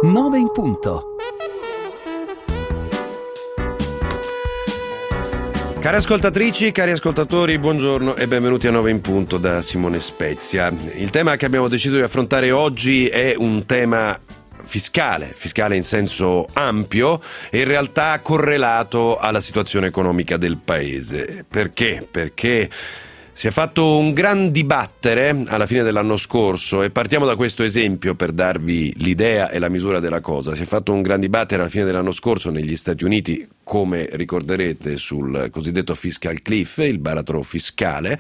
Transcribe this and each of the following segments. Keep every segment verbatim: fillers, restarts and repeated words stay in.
nove in punto. Cari ascoltatrici, cari ascoltatori, buongiorno e benvenuti a nove in punto da Simone Spezia. Il tema che abbiamo deciso di affrontare oggi è un tema fiscale, fiscale in senso ampio e in realtà correlato alla situazione economica del paese. Perché? Perché si è fatto un gran dibattere alla fine dell'anno scorso e partiamo da questo esempio per darvi l'idea e la misura della cosa. Si è fatto un gran dibattere alla fine dell'anno scorso negli Stati Uniti, come ricorderete, sul cosiddetto fiscal cliff, il baratro fiscale,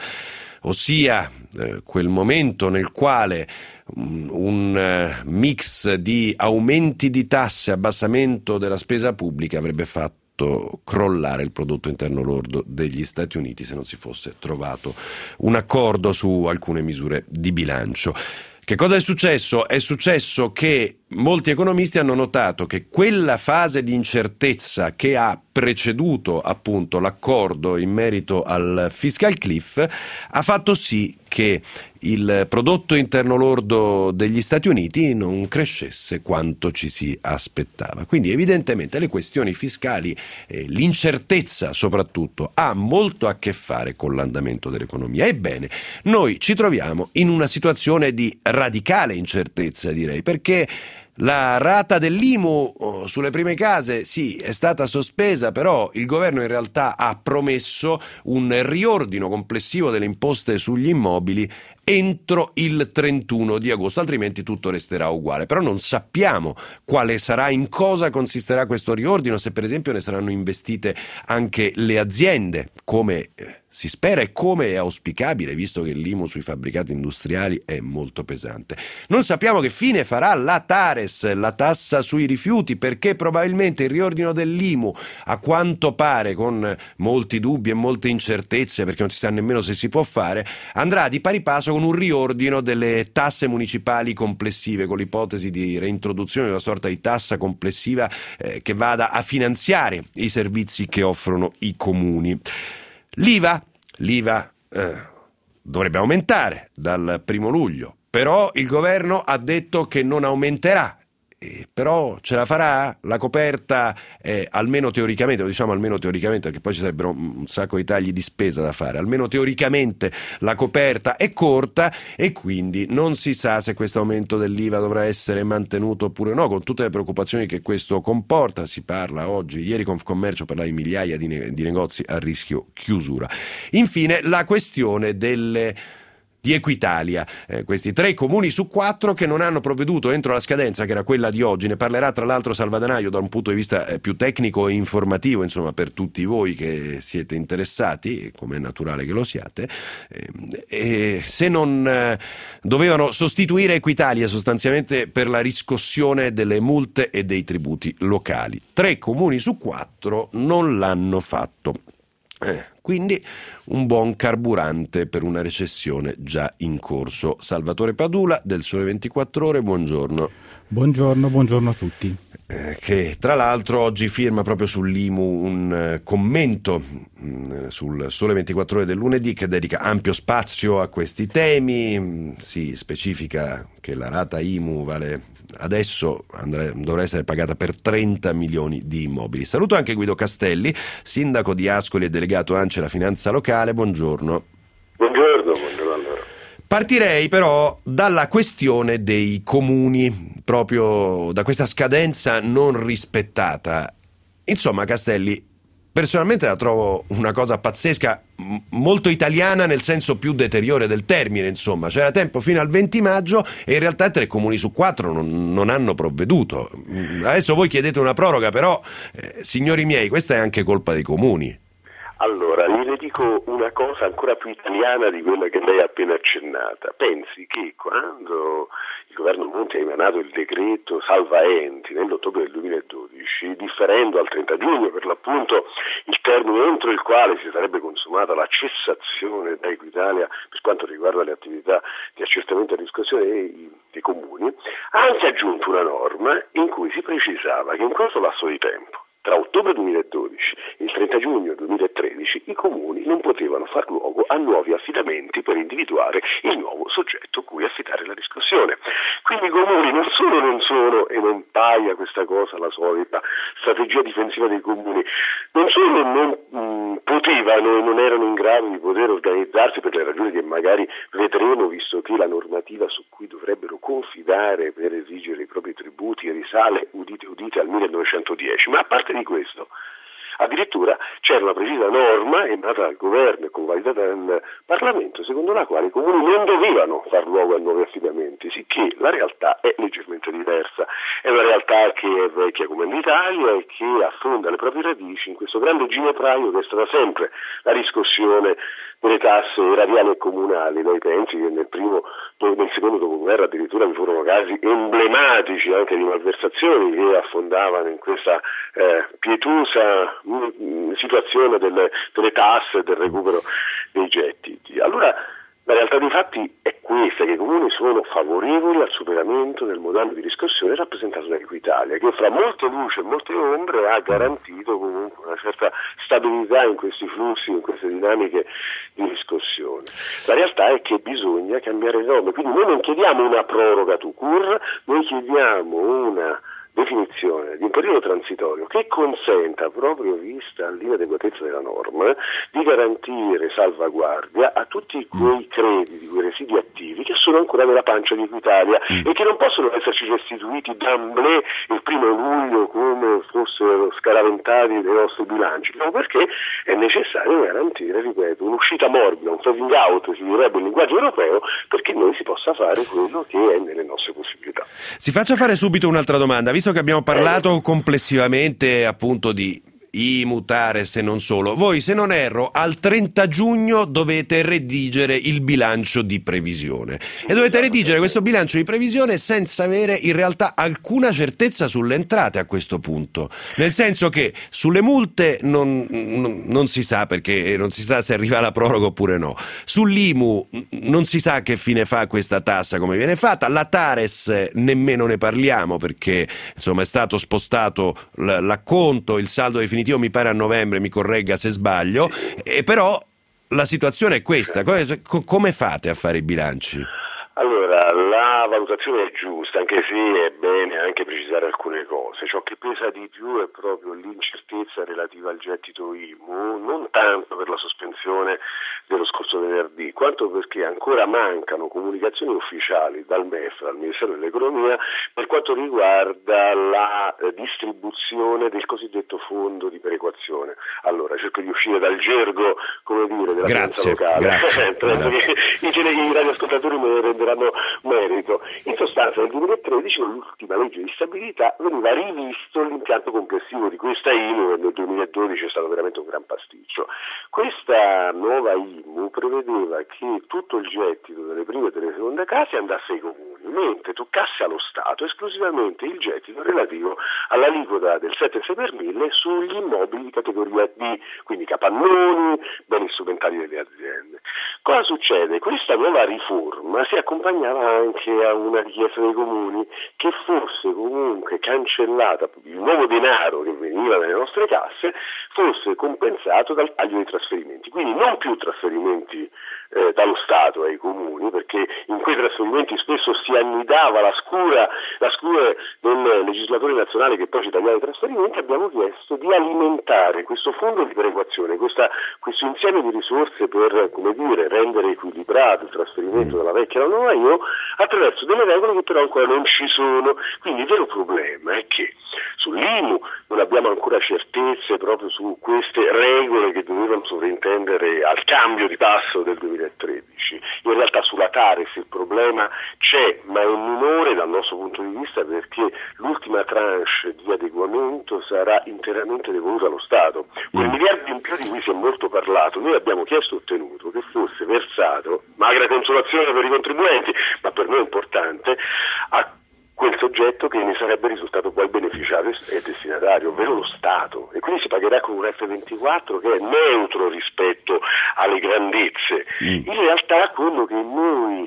ossia eh, quel momento nel quale un, un eh, mix di aumenti di tasse e abbassamento della spesa pubblica avrebbe fatto crollare il prodotto interno lordo degli Stati Uniti se non si fosse trovato un accordo su alcune misure di bilancio. Che cosa è successo? È successo che molti economisti hanno notato che quella fase di incertezza che ha preceduto appunto l'accordo in merito al fiscal cliff ha fatto sì che il prodotto interno lordo degli Stati Uniti non crescesse quanto ci si aspettava. Quindi evidentemente le questioni fiscali, eh, l'incertezza soprattutto, ha molto a che fare con l'andamento dell'economia. Ebbene, noi ci troviamo in una situazione di radicale incertezza, direi, perché la rata dell'I M U oh, sulle prime case sì è stata sospesa, però il governo in realtà ha promesso un riordino complessivo delle imposte sugli immobili entro il trentuno di agosto, altrimenti tutto resterà uguale. Però non sappiamo quale sarà, in cosa consisterà questo riordino, se per esempio ne saranno investite anche le aziende, come eh, si spera e come è auspicabile, visto che l'I M U sui fabbricati industriali è molto pesante. Non sappiamo che fine farà la TARES, la tassa sui rifiuti, perché probabilmente il riordino dell'I M U, a quanto pare con molti dubbi e molte incertezze, perché non si sa nemmeno se si può fare, andrà di pari passo con un riordino delle tasse municipali complessive, con l'ipotesi di reintroduzione di una sorta di tassa complessiva eh, che vada a finanziare i servizi che offrono i comuni. L'I V A, l'I V A eh, dovrebbe aumentare dal primo luglio, però il governo ha detto che non aumenterà. Eh, però ce la farà? La coperta, eh, almeno teoricamente, lo diciamo almeno teoricamente perché poi ci sarebbero un sacco di tagli di spesa da fare, almeno teoricamente la coperta è corta e quindi non si sa se questo aumento dell'I V A dovrà essere mantenuto oppure no, con tutte le preoccupazioni che questo comporta. Si parla oggi, ieri Confcommercio parlava di migliaia di, ne- di negozi a rischio chiusura. Infine la questione delle di Equitalia, eh, questi tre comuni su quattro che non hanno provveduto entro la scadenza che era quella di oggi. Ne parlerà tra l'altro Salvadanaio da un punto di vista eh, più tecnico e informativo, insomma, per tutti voi che siete interessati, come è naturale che lo siate. Eh, e se non eh, dovevano sostituire Equitalia sostanzialmente per la riscossione delle multe e dei tributi locali. Tre comuni su quattro non l'hanno fatto. Eh, quindi un buon carburante per una recessione già in corso. Salvatore Padula del Sole ventiquattro Ore, buongiorno. Buongiorno, buongiorno a tutti. Eh, che tra l'altro oggi firma proprio sull'I M U un uh, commento mh, sul Sole ventiquattro Ore del lunedì che dedica ampio spazio a questi temi. Mh, si specifica che la rata I M U vale adesso andrà, dovrà essere pagata per trenta milioni di immobili. Saluto anche Guido Castelli, sindaco di Ascoli e delegato ANCE alla finanza locale, buongiorno. Buongiorno, buongiorno allora. Partirei però dalla questione dei comuni, proprio da questa scadenza non rispettata. Insomma, Castelli, personalmente la trovo una cosa pazzesca, m- molto italiana nel senso più deteriore del termine, insomma. C'era tempo fino al venti maggio e in realtà tre comuni su quattro non, non hanno provveduto. Adesso voi chiedete una proroga, però, eh, signori miei, questa è anche colpa dei comuni. Allora, le dico una cosa ancora più italiana di quella che lei ha appena accennata. Pensi che quando il governo Monti ha emanato il decreto salva enti nell'ottobre del duemiladodici, differendo al trenta giugno per l'appunto il termine entro il quale si sarebbe consumata la cessazione da Equitalia per quanto riguarda le attività di accertamento e riscossione dei, dei comuni, ha anche aggiunto una norma in cui si precisava che in questo lasso di tempo, tra ottobre duemiladodici e il trenta giugno duemilatredici i comuni non potevano far luogo a nuovi affidamenti per individuare il nuovo soggetto cui affidare la riscossione. Quindi i comuni non solo non sono, e non paia questa cosa la solita strategia difensiva dei comuni, non solo non mh, potevano e non erano in grado di poter organizzarsi per le ragioni che magari vedremo, visto che la normativa su cui dovrebbero confidare per esigere i propri tributi risale, udite udite, al millenovecentodieci, ma a parte di questo, addirittura c'era una precisa norma emanata dal governo e convalidata dal Parlamento, secondo la quale i comuni non dovevano far luogo a nuovi affidamenti, sicché la realtà è leggermente diversa. È una realtà che è vecchia come l'Italia e che affonda le proprie radici in questo grande ginepraio che è stata sempre la riscossione delle tasse erariali e comunali. Noi pensi che nel primo, nel secondo dopoguerra addirittura vi furono casi emblematici anche di malversazioni che affondavano in questa eh, pietosa mh, situazione delle, delle tasse e del recupero dei gettiti. Allora la realtà dei fatti è questa, che i comuni sono favorevoli al superamento del modello di riscossione rappresentato da Equitalia, che fra molte luci e molte ombre ha garantito comunque una certa stabilità in questi flussi, in queste dinamiche di riscossione. La realtà è che bisogna cambiare le norme, quindi noi non chiediamo una proroga tout court, noi chiediamo una definizione di un periodo transitorio che consenta, proprio vista l'inadeguatezza della norma, di garantire salvaguardia a tutti quei crediti, quei residui attivi che sono ancora nella pancia di Equitalia e che non possono esserci restituiti d'amblè il primo luglio come fossero scaraventati dai nostri bilanci, no, perché è necessario garantire, ripeto, un'uscita morbida, un phasing out, si direbbe in linguaggio europeo, perché noi si possa fare quello che è nelle nostre possibilità. Si faccia fare subito un'altra domanda, visto che abbiamo parlato complessivamente appunto di I M U, TARES e non solo. Voi, se non erro, al trenta giugno dovete redigere il bilancio di previsione e dovete redigere questo bilancio di previsione senza avere in realtà alcuna certezza sulle entrate a questo punto, nel senso che sulle multe non, non, non si sa, perché non si sa se arriva la proroga oppure no, sull'I M U non si sa che fine fa questa tassa, come viene fatta, la TARES nemmeno ne parliamo perché insomma è stato spostato l'acconto, il saldo definitivo mi pare a novembre, mi corregga se sbaglio, e però la situazione è questa. Come fate a fare i bilanci? Allora, la valutazione è giusta, anche se è bene anche precisare alcune cose. Ciò che pesa di più è proprio l'incertezza relativa al gettito I M U, non tanto per la sospensione dello scorso venerdì, quanto perché ancora mancano comunicazioni ufficiali dal M E F, dal Ministero dell'Economia, per quanto riguarda la eh, distribuzione del cosiddetto fondo di perequazione. Allora, cerco di uscire dal gergo, come dire, della finanza locale. Grazie, grazie. I, i radioascoltatori me ne renderanno merito. In sostanza nel duemilatredici, con l'ultima legge di stabilità, veniva rivisto l'impianto complessivo di questa I M U e nel duemiladodici è stato veramente un gran pasticcio. Questa nuova I M U prevedeva che tutto il gettito delle prime e delle seconde case andasse ai comuni, mentre toccasse allo Stato esclusivamente il gettito relativo all'aliquota del sette virgola sei per mille sugli immobili di categoria D, quindi capannoni, beni strumentali delle aziende. Cosa succede? Questa nuova riforma si accompagnava anche a una richiesta dei comuni che fosse comunque cancellata, il nuovo denaro che veniva dalle nostre casse fosse compensato dal taglio dei trasferimenti, quindi non più trasferimenti eh, dallo Stato ai comuni, perché in quei trasferimenti spesso si annidava la scura, la scura del legislatore nazionale che poi ci tagliava i trasferimenti. Abbiamo chiesto di alimentare questo fondo di perequazione, questa, questo insieme di risorse per, come dire, rendere equilibrato il trasferimento dalla vecchia alla nuova I M U attraverso delle regole che però ancora non ci sono. Quindi il vero problema è che sull'I M U non abbiamo ancora certezze proprio su queste regole che dovevano sovrintendere al cambio di passo del duemilatredici. In realtà sulla TARES il problema c'è, ma è minore dal nostro punto di vista, perché l'ultima tranche di adeguamento sarà interamente devoluta allo Stato. Quel miliardo in più di cui si è molto parlato, noi abbiamo chiesto e ottenuto che fosse versato, magra consolazione per i contribuenti, ma per noi è importante, a quel soggetto che ne sarebbe risultato poi beneficiario e destinatario, ovvero lo Stato, e quindi si pagherà con un F ventiquattro che è neutro rispetto alle grandezze. Mm. In realtà quello che noi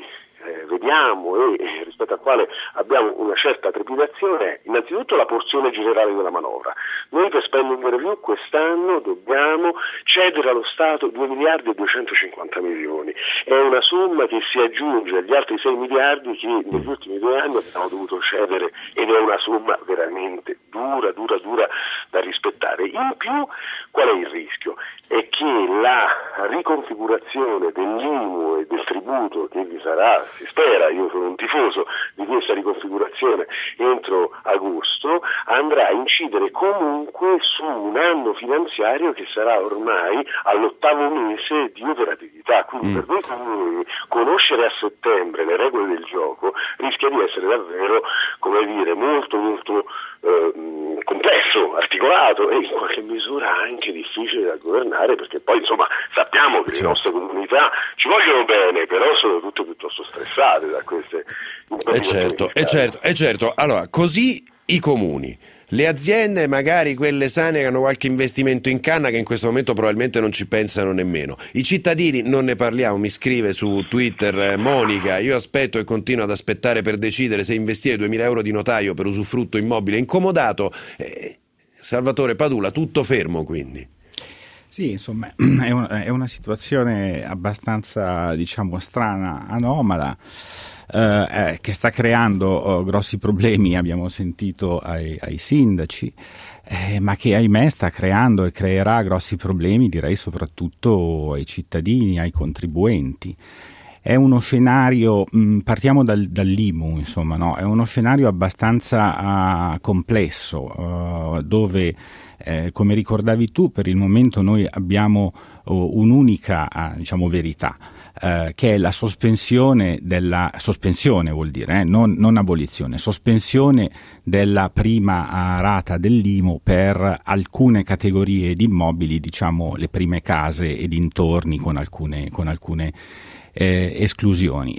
eh, vediamo e eh, rispetto al quale abbiamo una certa trepidazione è innanzitutto la porzione generale della manovra. Noi per Spending Review quest'anno dobbiamo cedere allo Stato due miliardi e duecentocinquanta milioni. È una somma che si aggiunge agli altri sei miliardi che negli ultimi due anni abbiamo dovuto cedere, ed è una somma veramente dura, dura, dura da rispettare. In più, qual è il rischio? È che la riconfigurazione dell'I M U e del tributo che vi sarà, si spera, io sono un tifoso di questa riconfigurazione, entro agosto, andrà a incidere comunque su un anno finanziario che sarà ormai all'ottavo mese di operatività. Quindi mm. per noi comuni conoscere a settembre le regole del gioco rischia di essere davvero, come dire, molto molto eh, complesso, articolato e in qualche misura anche difficile da governare, perché poi insomma sappiamo che certo. le nostre comunità ci vogliono bene, però sono tutte piuttosto stressate da queste e certo, e certo, e certo. Allora, così i comuni, le aziende, magari quelle sane che hanno qualche investimento in canna, che in questo momento probabilmente non ci pensano nemmeno. I cittadini non ne parliamo, mi scrive su Twitter eh, Monica, io aspetto e continuo ad aspettare per decidere se investire duemila euro di notaio per usufrutto immobile incomodato. Eh, Salvatore Padula, tutto fermo quindi. Sì, insomma, è una, è una situazione abbastanza, diciamo, strana, anomala, eh, eh, che sta creando oh, grossi problemi, abbiamo sentito, ai, ai sindaci, eh, ma che ahimè sta creando e creerà grossi problemi, direi, soprattutto ai cittadini, ai contribuenti. È uno scenario, mh, partiamo dal, dall'I M U, insomma, no? È uno scenario abbastanza uh, complesso, uh, dove, eh, come ricordavi tu, per il momento noi abbiamo uh, un'unica, uh, diciamo, verità, uh, che è la sospensione della, sospensione vuol dire, eh, non, non abolizione, sospensione della prima uh, rata dell'I M U per alcune categorie di immobili, diciamo le prime case e dintorni, con alcune, con alcune Eh, esclusioni.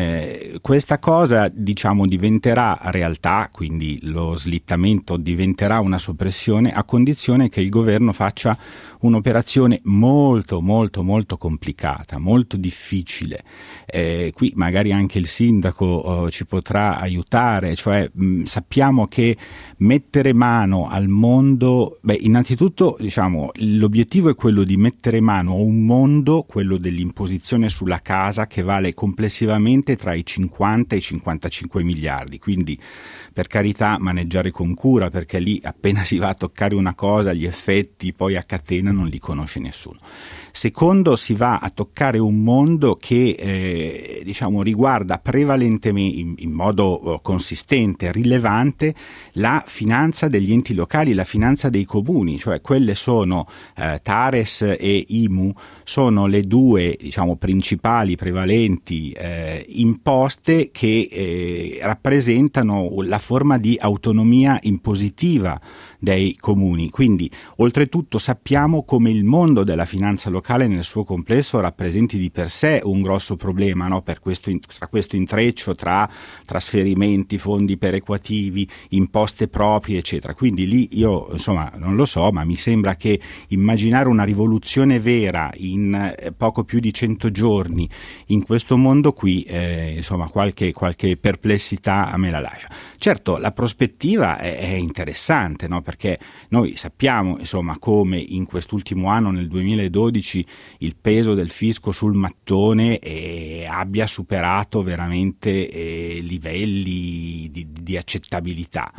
Eh, questa cosa, diciamo, diventerà realtà, quindi lo slittamento diventerà una soppressione, a condizione che il governo faccia un'operazione molto molto molto complicata, molto difficile. Eh, qui magari anche il sindaco oh, ci potrà aiutare, cioè mh, sappiamo che mettere mano al mondo, beh, innanzitutto, diciamo, l'obiettivo è quello di mettere mano a un mondo, quello dell'imposizione sulla casa, che vale complessivamente tra i cinquanta e i cinquantacinque miliardi, quindi per carità maneggiare con cura, perché lì appena si va a toccare una cosa gli effetti poi a catena non li conosce nessuno. Secondo, si va a toccare un mondo che eh, diciamo riguarda prevalentemente in, in modo eh, consistente, rilevante, la finanza degli enti locali, la finanza dei comuni, cioè quelle sono eh, Tares e I M U, sono le due, diciamo, principali prevalenti eh, imposte che eh, rappresentano la forma di autonomia impositiva dei comuni. Quindi oltretutto sappiamo come il mondo della finanza locale nel suo complesso rappresenti di per sé un grosso problema, no? Per questo, tra questo intreccio tra trasferimenti, fondi perequativi, imposte proprie, eccetera. Quindi lì io, insomma, non lo so, ma mi sembra che immaginare una rivoluzione vera in eh, poco più di cento giorni in questo mondo qui, eh, insomma, qualche, qualche perplessità a me la lascia. Certo, la prospettiva è, è interessante, no? Perché noi sappiamo, insomma, come in quest'ultimo anno, nel duemiladodici, il peso del fisco sul mattone eh, abbia superato veramente eh, livelli di, di accettabilità.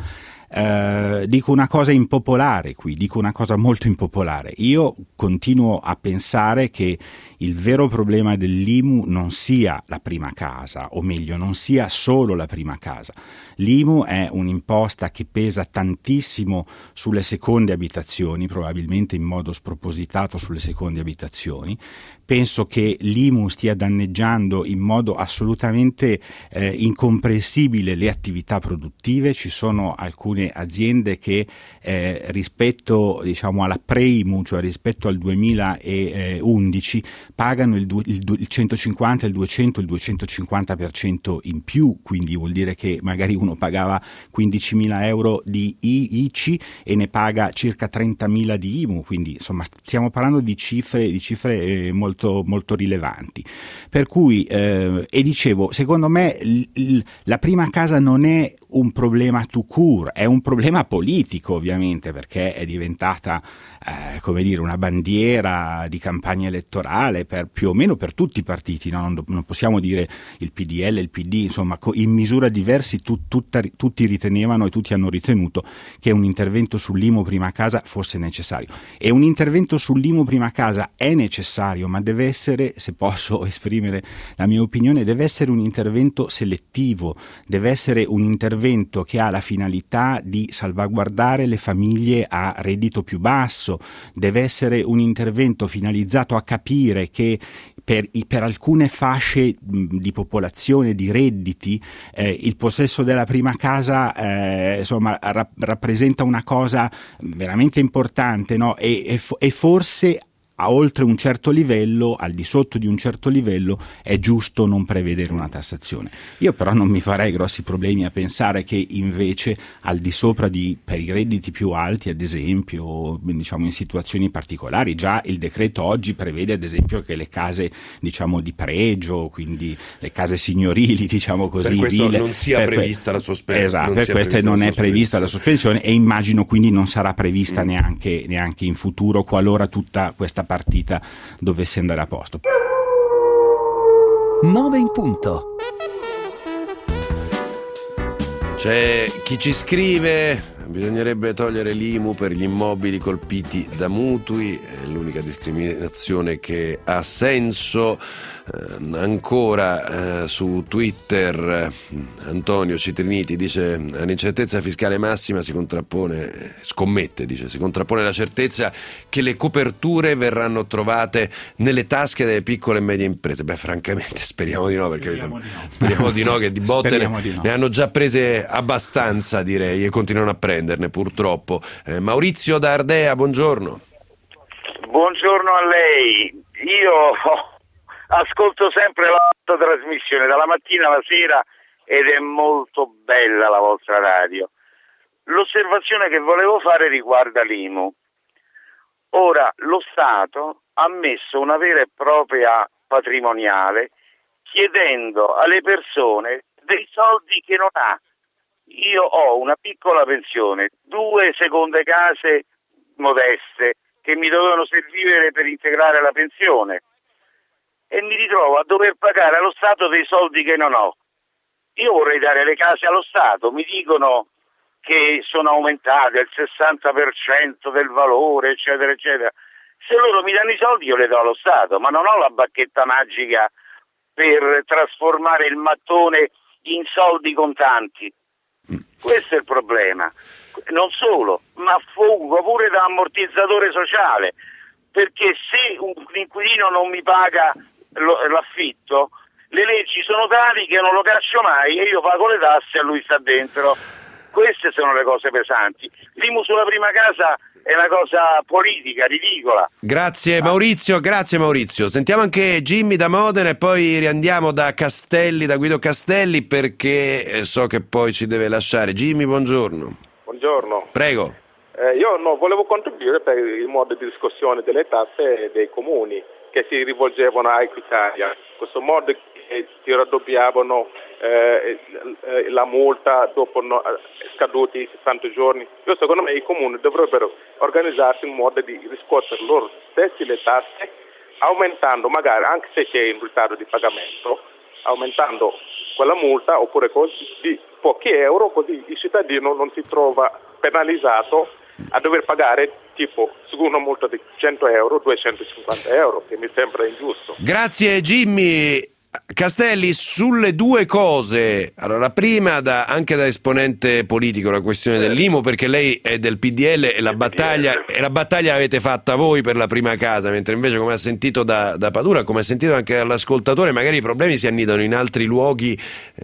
Uh, dico una cosa impopolare qui, dico una cosa molto impopolare. Io continuo a pensare che il vero problema dell'I M U non sia la prima casa, o meglio, non sia solo la prima casa. L'I M U è un'imposta che pesa tantissimo sulle seconde abitazioni, probabilmente in modo spropositato sulle seconde abitazioni. Penso che l'I M U stia danneggiando in modo assolutamente eh, incomprensibile le attività produttive. Ci sono alcune alcune aziende che eh, rispetto diciamo alla pre-I M U, cioè rispetto al duemilaundici, pagano il, du- il, du- il centocinquanta, il duecento, il duecentocinquanta per cento in più, quindi vuol dire che magari uno pagava quindicimila euro di I- ICI e ne paga circa trentamila di I M U, quindi insomma stiamo parlando di cifre, di cifre eh, molto, molto rilevanti. Per cui, eh, e dicevo, secondo me l- l- la prima casa non è un problema tout court, è un problema politico ovviamente, perché è diventata eh, come dire una bandiera di campagna elettorale per più o meno per tutti i partiti, no? non, non possiamo dire il P D L, il P D, insomma in misura diversi tu, tutta, tutti ritenevano e tutti hanno ritenuto che un intervento sull'I M U prima casa fosse necessario, e un intervento sull'I M U prima casa è necessario, ma deve essere, se posso esprimere la mia opinione, deve essere un intervento selettivo, deve essere un intervento che ha la finalità di salvaguardare le famiglie a reddito più basso, deve essere un intervento finalizzato a capire che per, per alcune fasce mh, di popolazione, di redditi, eh, il possesso della prima casa eh, insomma ra- rappresenta una cosa veramente importante, no? e, e, e forse a oltre un certo livello, al di sotto di un certo livello, è giusto non prevedere una tassazione. Io però non mi farei grossi problemi a pensare che invece al di sopra di, per i redditi più alti, ad esempio, diciamo in situazioni particolari, già il decreto oggi prevede ad esempio che le case diciamo di pregio, quindi le case signorili, diciamo così, per questo vile, non sia per prevista que- la sospensione. Esatto, per questo non è prevista la sospensione e immagino quindi non sarà prevista mm. neanche, neanche in futuro, qualora tutta questa partita dovesse andare a posto. nove in punto. C'è chi ci scrive: bisognerebbe togliere l'I M U per gli immobili colpiti da mutui, è l'unica discriminazione che ha senso. Eh, ancora eh, su Twitter eh, Antonio Citriniti dice: all'incertezza fiscale massima si contrappone, scommette, dice, si contrappone la certezza che le coperture verranno trovate nelle tasche delle piccole e medie imprese. Beh, francamente speriamo di no, perché speriamo, di no. speriamo di no, che di botte ne, di no. ne hanno già prese abbastanza, direi, e continuano a prenderne purtroppo. eh, Maurizio da Ardea, buongiorno. Buongiorno a lei. Io ascolto sempre la vostra trasmissione dalla mattina alla sera ed è molto bella la vostra radio. L'osservazione che volevo fare riguarda l'I M U. Ora, lo Stato ha messo una vera e propria patrimoniale chiedendo alle persone dei soldi che non ha. Io ho una piccola pensione, due seconde case modeste che mi dovevano servire per integrare la pensione e mi ritrovo a dover pagare allo Stato dei soldi che non ho. Io vorrei dare le case allo Stato, mi dicono che sono aumentate il sessanta per cento del valore, eccetera, eccetera. Se loro mi danno i soldi io le do allo Stato, ma non ho la bacchetta magica per trasformare il mattone in soldi contanti. Questo è il problema. Non solo, ma fungo pure da ammortizzatore sociale, perché se un inquilino non mi paga l'affitto, le leggi sono tali che non lo caccio mai e io pago le tasse e lui sta dentro. Queste sono le cose pesanti. L'I M U sulla prima casa è una cosa politica, ridicola. Grazie Maurizio, grazie Maurizio. Sentiamo anche Jimmy da Modena e poi riandiamo da Castelli, da Guido Castelli, perché so che poi ci deve lasciare. Jimmy, buongiorno. Buongiorno. Prego. Eh, io no, volevo contribuire per il modo di discussione delle tasse dei comuni che si rivolgevano a Equitalia. Questo modo che si raddoppiavano eh, la multa dopo no, scaduti i sessanta giorni. Io secondo me i comuni dovrebbero organizzarsi in modo di riscuotere loro stessi le tasse, aumentando magari, anche se c'è in ritardo di pagamento, aumentando quella multa oppure così di pochi euro, così il cittadino non si trova penalizzato a dover pagare tipo su una multa di cento euro, duecentocinquanta euro, che mi sembra ingiusto. Grazie Jimmy. Castelli, sulle due cose, allora la prima da, anche da esponente politico, la questione eh. dell'I M U, perché lei è del P D L e la, battaglia, e la battaglia l'avete fatta voi per la prima casa, mentre invece, come ha sentito da, da Padura, come ha sentito anche dall'ascoltatore, magari i problemi si annidano in altri luoghi eh,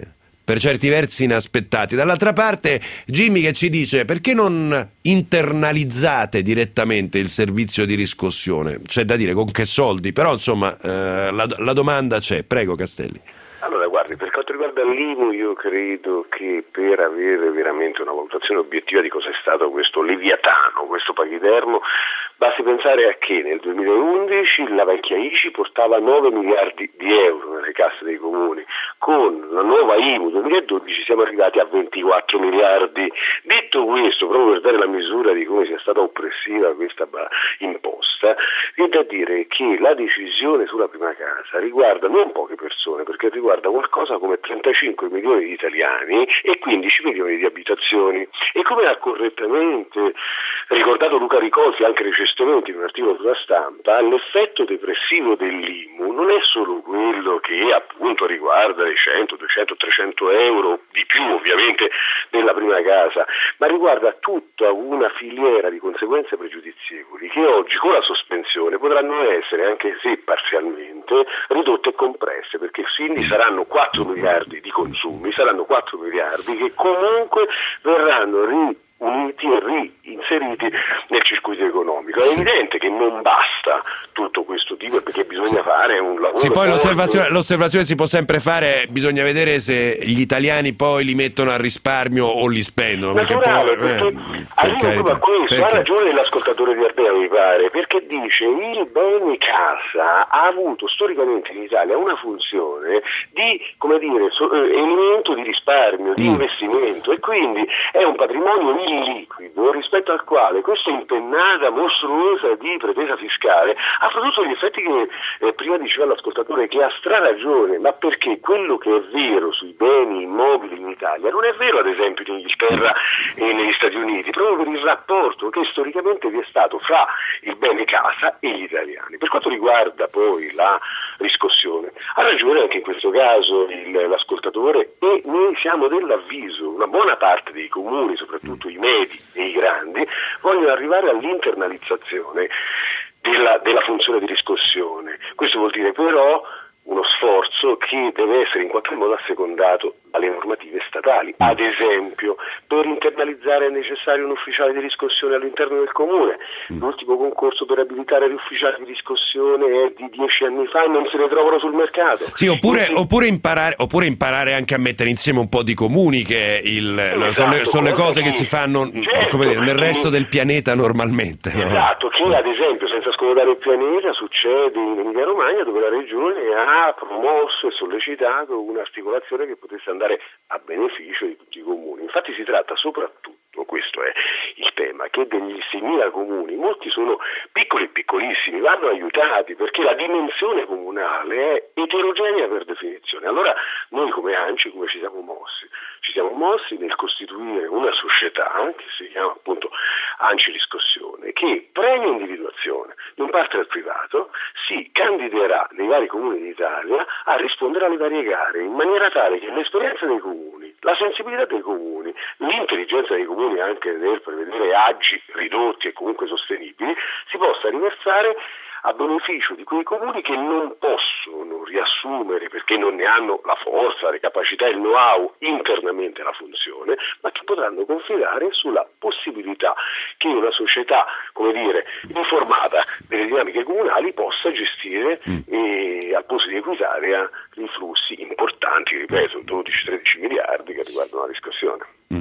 per certi versi inaspettati. Dall'altra parte Jimmy che ci dice: perché non internalizzate direttamente il servizio di riscossione? C'è da dire con che soldi, però insomma eh, la, la domanda c'è. Prego Castelli. Allora guardi, per quanto riguarda l'I M U io credo che per avere veramente una valutazione obiettiva di cosa è stato questo Leviatano, questo pachidermo, basti pensare a che nel duemilaundici la vecchia I C I portava nove miliardi di euro nelle casse dei comuni, con la nuova I M U duemiladodici siamo arrivati a ventiquattro miliardi. Detto questo, proprio per dare la misura di come sia stata oppressiva questa imposta, viene da dire che la decisione sulla prima casa riguarda non poche persone, perché riguarda qualcosa come trentacinque milioni di italiani e quindici milioni di abitazioni, e come ha correttamente ricordato Luca Ricolfi anche recentemente in un articolo sulla Stampa, l'effetto depressivo dell'I M U non è solo quello che appunto riguarda i cento, duecento, trecento euro di più ovviamente della prima casa, ma riguarda tutta una filiera di conseguenze pregiudizievoli che oggi con la sospensione potranno essere, anche se parzialmente, ridotte e compresse, perché quindi saranno quattro miliardi di consumi, saranno quattro miliardi che comunque verranno ri uniti e reinseriti nel circuito economico. È evidente che non basta tutto questo tipo, perché bisogna fare un lavoro. Sì, poi l'osservazione, l'osservazione si può sempre fare, bisogna vedere se gli italiani poi li mettono a risparmio o li spendono. Naturale, perché poi, perché eh, arrivo per proprio a questo, perché... ha ragione l'ascoltatore di Ardea mi pare, perché dice il bene casa ha avuto storicamente in Italia una funzione di, come dire, so, eh, elemento di risparmio, di mm. investimento, e quindi è un patrimonio illiquido rispetto al quale questa impennata mostruosa di pretesa fiscale ha prodotto gli effetti che eh, prima diceva l'ascoltatore, che ha straragione, ma perché quello che è vero sui beni immobili in Italia non è vero ad esempio in Inghilterra e negli Stati Uniti, proprio per il rapporto che storicamente vi è stato fra il bene casa e gli italiani. Per quanto riguarda poi la riscossione, ha ragione anche in questo caso il, l'ascoltatore, e noi siamo dell'avviso, una buona parte dei comuni, soprattutto i medi e i grandi, vogliono arrivare all'internalizzazione della, della funzione di riscossione. Questo vuol dire però uno sforzo che deve essere in qualche modo assecondato dalle normative statali. Ad esempio, per internalizzare è necessario un ufficiale di riscossione all'interno del comune. L'ultimo concorso per abilitare gli ufficiali di riscossione è di dieci anni fa e non se ne trovano sul mercato. Sì, oppure, oppure, imparare, oppure imparare anche a mettere insieme un po' di comuni, che è il, esatto, sono, le, sono le cose che si fanno certo, come dire, nel resto del pianeta normalmente. Esatto, no? Che ad esempio, senza scomodare il pianeta, succede in Emilia Romagna, dove la regione ha promosso e sollecitato un'articolazione che potesse andare a beneficio di tutti i comuni. Infatti si tratta soprattutto, questo è il tema, che degli seimila comuni, molti sono piccoli e piccolissimi, vanno aiutati perché la dimensione comunale è eterogenea per definizione. Allora noi come ANCI come ci siamo mossi? Ci siamo mossi nel costituire una società che si chiama appunto ANCI Riscossione, che previa individuazione di un partner privato si candiderà nei vari comuni d'Italia a rispondere alle varie gare, in maniera tale che l'esperienza dei comuni, la sensibilità dei comuni, l'intelligenza dei comuni anche nel prevedere agi ridotti e comunque sostenibili, si possa riversare a beneficio di quei comuni che non possono riassumere, perché non ne hanno la forza, le capacità e il know-how internamente la funzione, ma che potranno confidare sulla possibilità che una società, come dire, informata delle dinamiche comunali possa gestire mm. e, al posto di Equitalia i flussi importanti, ripeto, dodici tredici miliardi che riguardano la riscossione. Mm.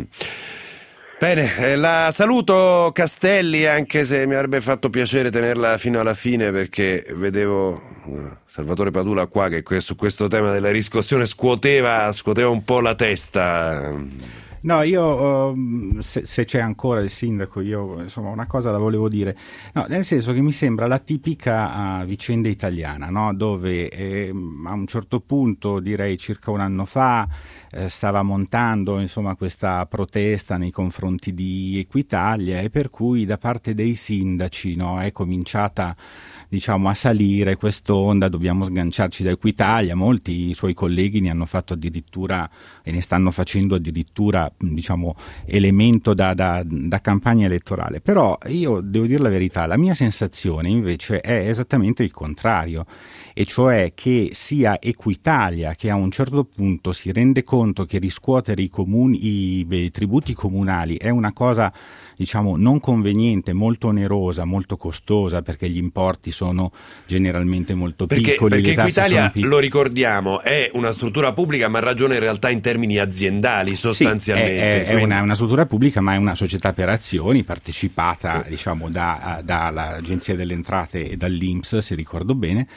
Bene, eh, la saluto Castelli, anche se mi avrebbe fatto piacere tenerla fino alla fine, perché vedevo uh, Salvatore Padula qua che su questo tema della riscossione scuoteva, scuoteva un po' la testa. No, io uh, se, se c'è ancora il sindaco, io insomma una cosa la volevo dire, no, nel senso che mi sembra la tipica uh, vicenda italiana, no? Dove eh, a un certo punto, direi circa un anno fa, eh, stava montando insomma questa protesta nei confronti di Equitalia, e per cui da parte dei sindaci, no, è cominciata diciamo a salire quest'onda, dobbiamo sganciarci da Equitalia. Molti suoi colleghi ne hanno fatto addirittura e ne stanno facendo addirittura diciamo elemento da, da, da campagna elettorale. Però io devo dire la verità, la mia sensazione invece è esattamente il contrario, e cioè che sia Equitalia che a un certo punto si rende conto che riscuotere i, comuni, i, i tributi comunali è una cosa, diciamo, non conveniente, molto onerosa, molto costosa, perché gli importi sono generalmente molto perché, piccoli. Perché Equitalia, pic- lo ricordiamo, è una struttura pubblica, ma ragiona in realtà in termini aziendali sostanzialmente. Sì, è, è, quindi... è una, una struttura pubblica, ma è una società per azioni partecipata, eh. diciamo, da, dall'Agenzia delle Entrate e dall'I N P S, se ricordo bene.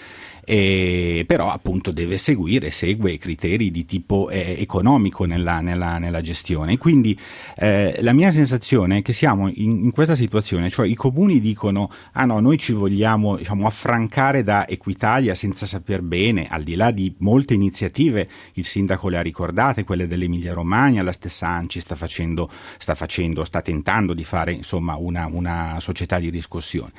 E però appunto deve seguire, segue i criteri di tipo eh, economico nella, nella, nella gestione. Quindi eh, la mia sensazione è che siamo in, in questa situazione, cioè i comuni dicono ah no, noi ci vogliamo, diciamo, affrancare da Equitalia senza saper bene, al di là di molte iniziative, il sindaco le ha ricordate, quelle dell'Emilia Romagna, la stessa ANCI sta facendo, sta facendo, sta tentando di fare insomma una, una società di riscossione.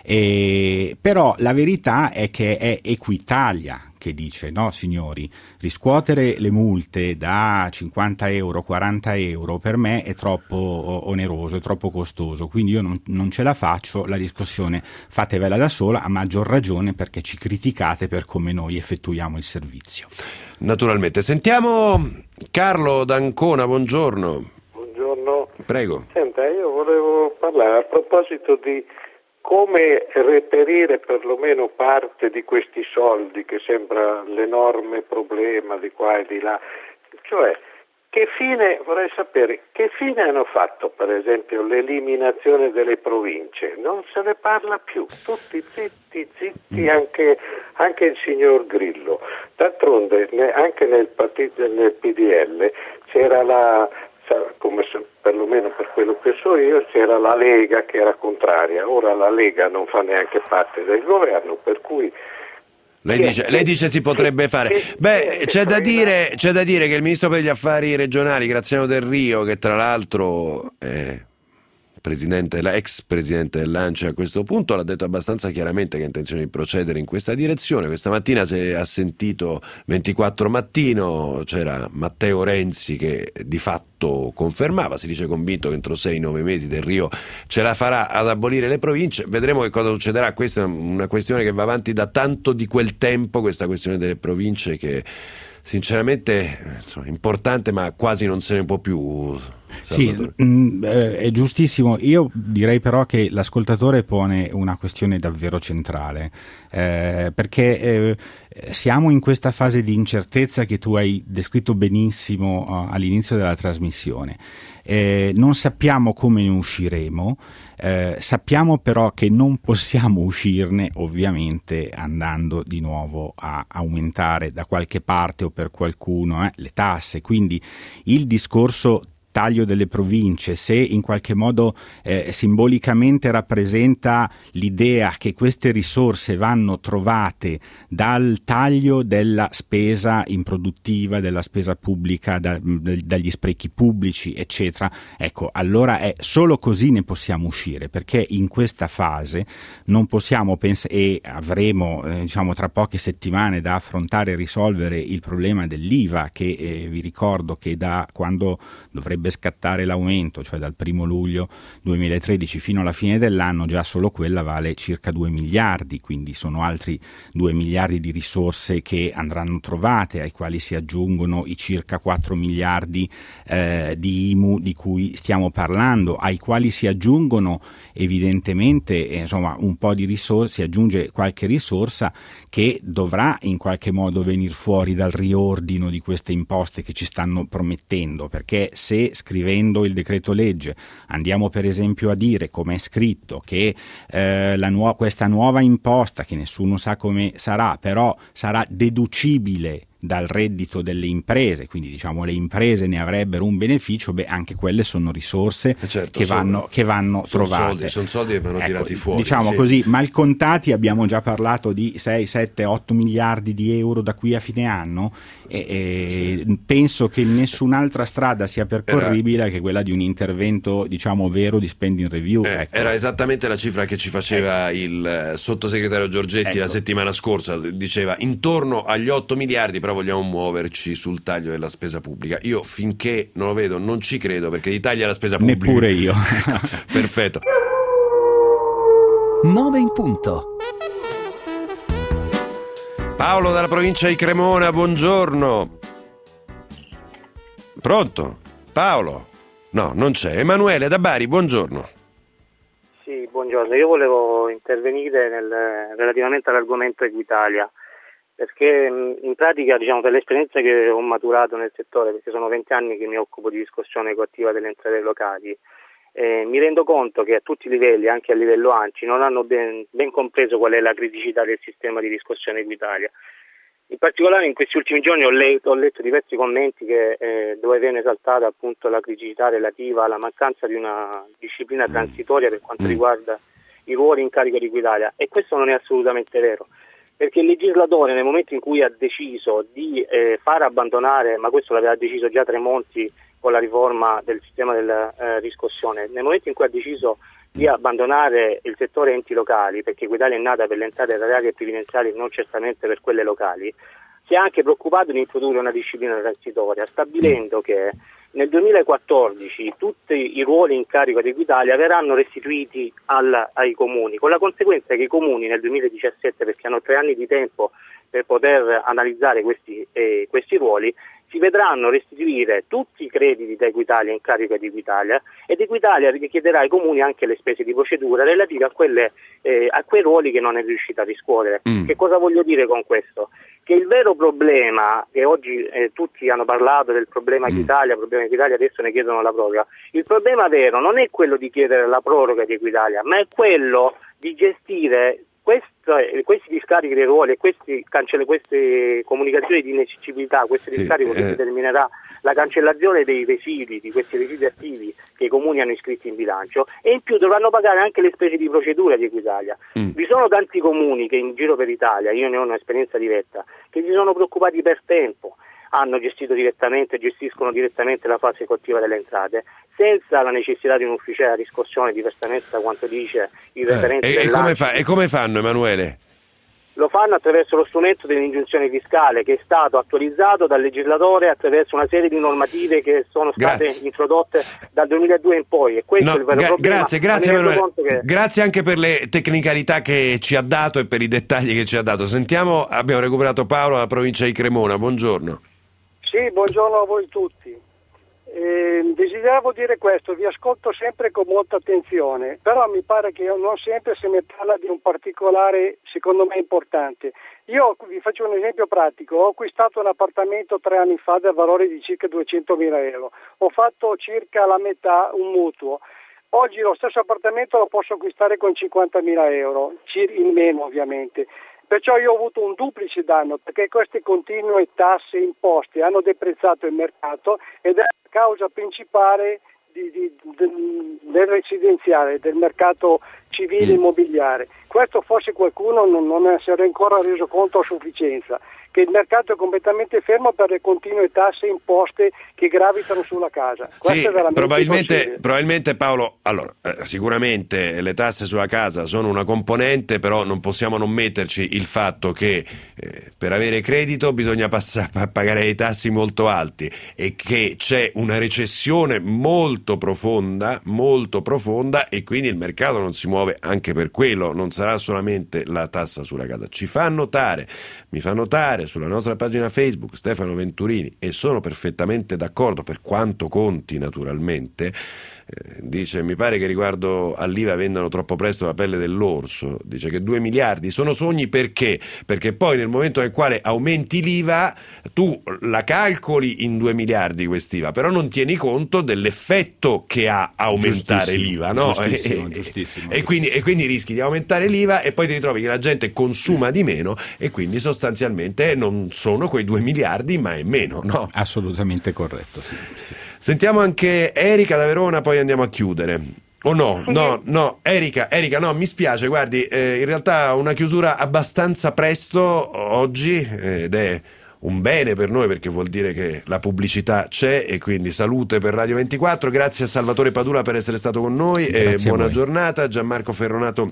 E, però la verità è che è Equitalia che dice no signori, riscuotere le multe da cinquanta euro, quaranta euro per me è troppo oneroso, è troppo costoso, quindi io non, non ce la faccio, la riscossione fatevela da sola, a maggior ragione perché ci criticate per come noi effettuiamo il servizio. Naturalmente. Sentiamo Carlo d'Ancona, buongiorno. Buongiorno. Prego. Senta, io volevo parlare a proposito di come reperire perlomeno parte di questi soldi, che sembra l'enorme problema di qua e di là. Cioè, che fine, vorrei sapere, che fine hanno fatto per esempio l'eliminazione delle province? Non se ne parla più, tutti zitti, zitti, anche, anche il signor Grillo. D'altronde anche nel, partito, nel P D L c'era la... come se, perlomeno per quello che so io, c'era la Lega che era contraria, ora la Lega non fa neanche parte del governo, per cui lei dice, lei dice si potrebbe fare. Beh, c'è da dire, c'è da dire che il ministro per gli affari regionali Graziano Del Rio, che tra l'altro è presidente, ex presidente dell'ANCI a questo punto, l'ha detto abbastanza chiaramente che ha intenzione di procedere in questa direzione. Questa mattina si ha sentito ventiquattro Mattino, c'era Matteo Renzi che di fatto confermava, si dice convinto che entro sei nove mesi Del Rio ce la farà ad abolire le province. Vedremo che cosa succederà. Questa è una questione che va avanti da tanto di quel tempo, questa questione delle province, che sinceramente insomma, importante, ma quasi non se ne può più. Salvatore. Sì, mh, eh, è giustissimo. Io direi però che l'ascoltatore pone una questione davvero centrale, eh, perché eh, siamo in questa fase di incertezza che tu hai descritto benissimo uh, all'inizio della trasmissione. Eh, non sappiamo come ne usciremo, eh, sappiamo però che non possiamo uscirne ovviamente andando di nuovo a aumentare da qualche parte o per qualcuno eh, le tasse, quindi il discorso taglio delle province, se in qualche modo eh, simbolicamente rappresenta l'idea che queste risorse vanno trovate dal taglio della spesa improduttiva, della spesa pubblica, da, dagli sprechi pubblici, eccetera, ecco, allora è solo così ne possiamo uscire, perché in questa fase non possiamo pensare, e avremo eh, diciamo tra poche settimane da affrontare e risolvere il problema dell'I V A, che eh, vi ricordo che da quando dovrebbe scattare l'aumento, cioè dal primo luglio duemilatredici fino alla fine dell'anno, già solo quella vale circa due miliardi, quindi sono altri due miliardi di risorse che andranno trovate, ai quali si aggiungono i circa quattro miliardi eh, di I M U di cui stiamo parlando, ai quali si aggiungono evidentemente eh, insomma un po' di risorse, si aggiunge qualche risorsa che dovrà in qualche modo venire fuori dal riordino di queste imposte che ci stanno promettendo, perché se scrivendo il decreto legge andiamo per esempio a dire, come è scritto, che eh, la nuova, questa nuova imposta, che nessuno sa come sarà, però sarà deducibile dal reddito delle imprese, quindi diciamo le imprese ne avrebbero un beneficio, beh anche quelle sono risorse certo, che, sono, vanno, che vanno sono trovate. Soldi, sono soldi che vanno ecco, tirati fuori. Diciamo sì. così, mal contati abbiamo già parlato di sei, sette, otto miliardi di euro da qui a fine anno e, e sì. penso che nessun'altra strada sia percorribile era, che quella di un intervento diciamo vero di spending review. Eh, ecco. Era esattamente la cifra che ci faceva ecco. il sottosegretario Giorgetti ecco. la settimana scorsa, diceva intorno agli otto miliardi, però vogliamo muoverci sul taglio della spesa pubblica. Io finché non lo vedo non ci credo, perché di taglia la spesa pubblica. Neppure io. Perfetto. nove in punto. Paolo dalla provincia di Cremona, buongiorno. Pronto? Paolo? No, non c'è. Emanuele da Bari, buongiorno. Sì, buongiorno. Io volevo intervenire nel, relativamente all'argomento Equitalia, perché in pratica, diciamo, per l'esperienza che ho maturato nel settore, perché sono venti anni che mi occupo di riscossione coattiva delle entrate locali, eh, mi rendo conto che a tutti i livelli, anche a livello ANCI, non hanno ben, ben compreso qual è la criticità del sistema di riscossione Equitalia. In particolare in questi ultimi giorni ho letto, ho letto diversi commenti che, eh, dove viene esaltata appunto la criticità relativa alla mancanza di una disciplina transitoria per quanto riguarda i ruoli in carico di Equitalia, e questo non è assolutamente vero, perché il legislatore nel momento in cui ha deciso di eh, far abbandonare, ma questo l'aveva deciso già Tremonti con la riforma del sistema della eh, riscossione, nel momento in cui ha deciso di abbandonare il settore enti locali, perché Equitalia è nata per le entrate erariali e previdenziali, non certamente per quelle locali, si è anche preoccupato di introdurre una disciplina transitoria, stabilendo che nel duemilaquattordici tutti i ruoli in carico di Equitalia verranno restituiti al, ai comuni, con la conseguenza che i comuni nel duemiladiciassette, perché hanno tre anni di tempo per poter analizzare questi, eh, questi ruoli, si vedranno restituire tutti i crediti da Equitalia in carico di Equitalia, ed Equitalia richiederà ai comuni anche le spese di procedura relative a, quelle, eh, a quei ruoli che non è riuscita a riscuotere. Mm. Che cosa voglio dire con questo? Che il vero problema, che oggi eh, tutti hanno parlato del problema Equitalia, mm. problema Equitalia, adesso ne chiedono la proroga, il problema vero non è quello di chiedere la proroga di Equitalia, ma è quello di gestire Questo, questi discarichi dei ruoli e questi cancell- queste comunicazioni di inesigibilità, questo discarico sì, eh. che determinerà la cancellazione dei residui, di questi residui attivi che i comuni hanno iscritti in bilancio, e in più dovranno pagare anche le spese di procedura di Equitalia. Mm. Vi sono tanti comuni che in giro per Italia, io ne ho un'esperienza diretta, che si sono preoccupati per tempo, hanno gestito direttamente, gestiscono direttamente la fase collettiva delle entrate, senza la necessità di un'ufficiale riscossione, diversamente da quanto dice il referente eh, e, e, come fa, e come fanno, Emanuele? Lo fanno attraverso lo strumento dell'ingiunzione fiscale, che è stato attualizzato dal legislatore attraverso una serie di normative che sono state grazie. introdotte dal duemiladue in poi, e questo no, è il vero ga- problema. Grazie, grazie Emanuele, che... grazie anche per le tecnicalità che ci ha dato e per i dettagli che ci ha dato. Sentiamo, abbiamo recuperato Paolo dalla provincia di Cremona, buongiorno. Sì, buongiorno a voi tutti. Eh, desideravo dire questo, vi ascolto sempre con molta attenzione, però mi pare che non sempre se ne parla di un particolare, secondo me, importante. Io vi faccio un esempio pratico: ho acquistato un appartamento tre anni fa del valore di circa duecentomila euro, ho fatto circa la metà un mutuo. Oggi lo stesso appartamento lo posso acquistare con cinquantamila euro, in meno ovviamente. Perciò io ho avuto un duplice danno, perché queste continue tasse imposte hanno deprezzato il mercato, ed è la causa principale di, di, de, del residenziale, del mercato civile mm. immobiliare. Questo forse qualcuno non, non si è ancora reso conto a sufficienza, che il mercato è completamente fermo per le continue tasse imposte che gravitano sulla casa. Questo sì, è probabilmente, probabilmente Paolo, allora, eh, sicuramente le tasse sulla casa sono una componente, però non possiamo non metterci il fatto che eh, per avere credito bisogna passa- pagare dei tassi molto alti, e che c'è una recessione molto profonda, molto profonda, e quindi il mercato non si muove anche per quello, non sarà solamente la tassa sulla casa. Ci fa notare, mi fa notare sulla nostra pagina Facebook Stefano Venturini, e sono perfettamente d'accordo, per quanto conti naturalmente, eh, dice: mi pare che riguardo all'I V A vendano troppo presto la pelle dell'orso. Dice che due miliardi sono sogni, perché? Perché poi nel momento nel quale aumenti l'I V A tu la calcoli in due miliardi quest'I V A, però non tieni conto dell'effetto che ha aumentare l'I V A, no? Giustissimo, e, giustissimo. E, quindi, e quindi rischi di aumentare l'I V A, e poi ti ritrovi che la gente consuma di meno, e quindi sostanzialmente non sono quei due miliardi, ma è meno, no? Assolutamente corretto, sì, sì. Sentiamo anche Erika da Verona, poi andiamo a chiudere. O oh no, no, no, Erika, Erika, no, mi spiace, guardi, eh, in realtà una chiusura abbastanza presto oggi, eh, ed è un bene per noi, perché vuol dire che la pubblicità c'è, e quindi salute per Radio ventiquattro. Grazie a Salvatore Padula per essere stato con noi, e buona giornata. Gianmarco Ferronato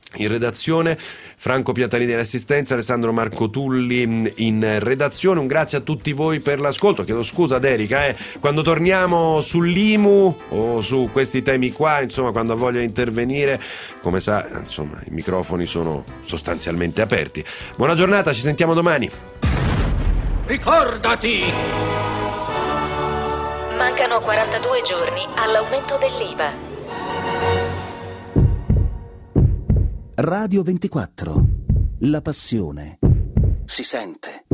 in redazione, Franco Piantanini in assistenza, Alessandro Marco Tulli in redazione. Un grazie a tutti voi per l'ascolto. Chiedo scusa ad Erika, eh. quando torniamo sull'I M U o su questi temi qua, insomma, quando ha voglia di intervenire, come sa, insomma, i microfoni sono sostanzialmente aperti. Buona giornata, ci sentiamo domani. Ricordati! Mancano quarantadue giorni all'aumento dell'I V A. Radio ventiquattro. La passione si sente.